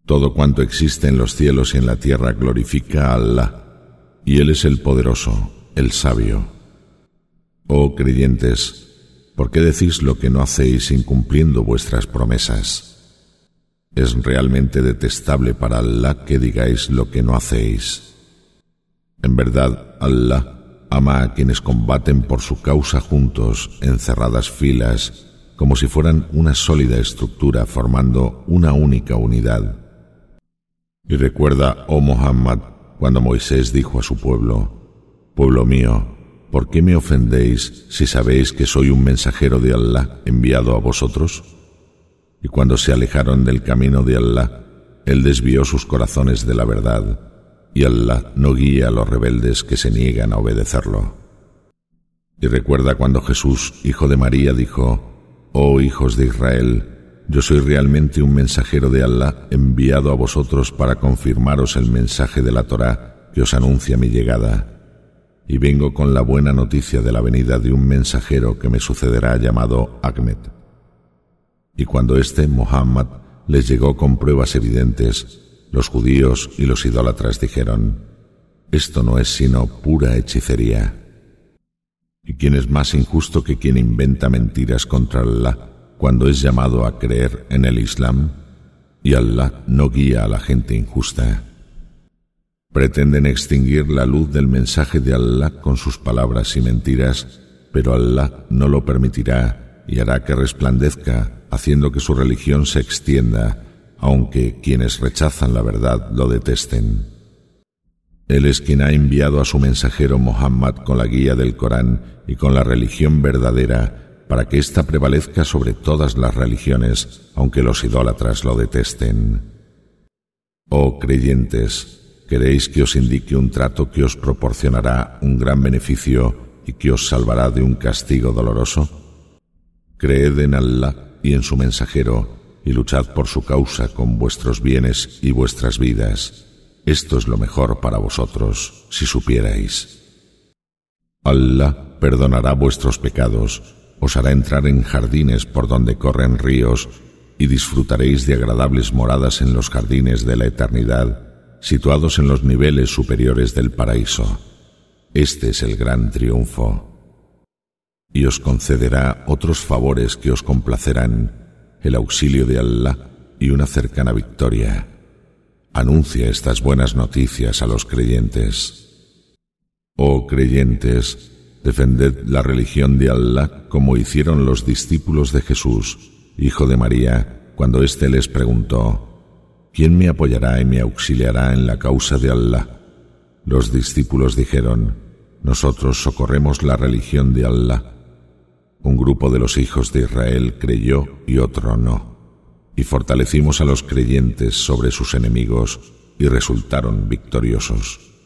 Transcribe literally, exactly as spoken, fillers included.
Todo cuanto existe en los cielos y en la tierra glorifica a Allah, y Él es el poderoso, el sabio. Oh creyentes, ¿por qué decís lo que no hacéis incumpliendo vuestras promesas? Es realmente detestable para Allah que digáis lo que no hacéis. En verdad, Allah ama a quienes combaten por su causa juntos, en cerradas filas, como si fueran una sólida estructura formando una única unidad. Y recuerda, oh Muhammad, cuando Moisés dijo a su pueblo: Pueblo mío, ¿por qué me ofendéis si sabéis que soy un mensajero de Allah enviado a vosotros? Y cuando se alejaron del camino de Allah, Él desvió sus corazones de la verdad, y Allah no guía a los rebeldes que se niegan a obedecerlo. Y recuerda cuando Jesús, hijo de María, dijo: Oh hijos de Israel, yo soy realmente un mensajero de Allah enviado a vosotros para confirmaros el mensaje de la Torá que os anuncia mi llegada, y vengo con la buena noticia de la venida de un mensajero que me sucederá llamado Ahmed. Y cuando éste, Muhammad, les llegó con pruebas evidentes, los judíos y los idólatras dijeron: esto no es sino pura hechicería. ¿Y quién es más injusto que quien inventa mentiras contra Allah cuando es llamado a creer en el Islam? Y Allah no guía a la gente injusta. Pretenden extinguir la luz del mensaje de Allah con sus palabras y mentiras, pero Allah no lo permitirá y hará que resplandezca, haciendo que su religión se extienda, aunque quienes rechazan la verdad lo detesten. Él es quien ha enviado a su mensajero Muhammad con la guía del Corán y con la religión verdadera, para que ésta prevalezca sobre todas las religiones, aunque los idólatras lo detesten. Oh creyentes, ¿queréis que os indique un trato que os proporcionará un gran beneficio y que os salvará de un castigo doloroso? Creed en Allah y en su mensajero, y luchad por su causa con vuestros bienes y vuestras vidas. Esto es lo mejor para vosotros, si supierais. Allah perdonará vuestros pecados, os hará entrar en jardines por donde corren ríos, y disfrutaréis de agradables moradas en los jardines de la eternidad, situados en los niveles superiores del paraíso. Este es el gran triunfo. Y os concederá otros favores que os complacerán, el auxilio de Allah y una cercana victoria. Anuncia estas buenas noticias a los creyentes. Oh creyentes, defended la religión de Allah como hicieron los discípulos de Jesús, hijo de María, cuando éste les preguntó: ¿quién me apoyará y me auxiliará en la causa de Allah? Los discípulos dijeron: nosotros socorremos la religión de Allah. Un grupo de los hijos de Israel creyó y otro no. Y fortalecimos a los creyentes sobre sus enemigos y resultaron victoriosos.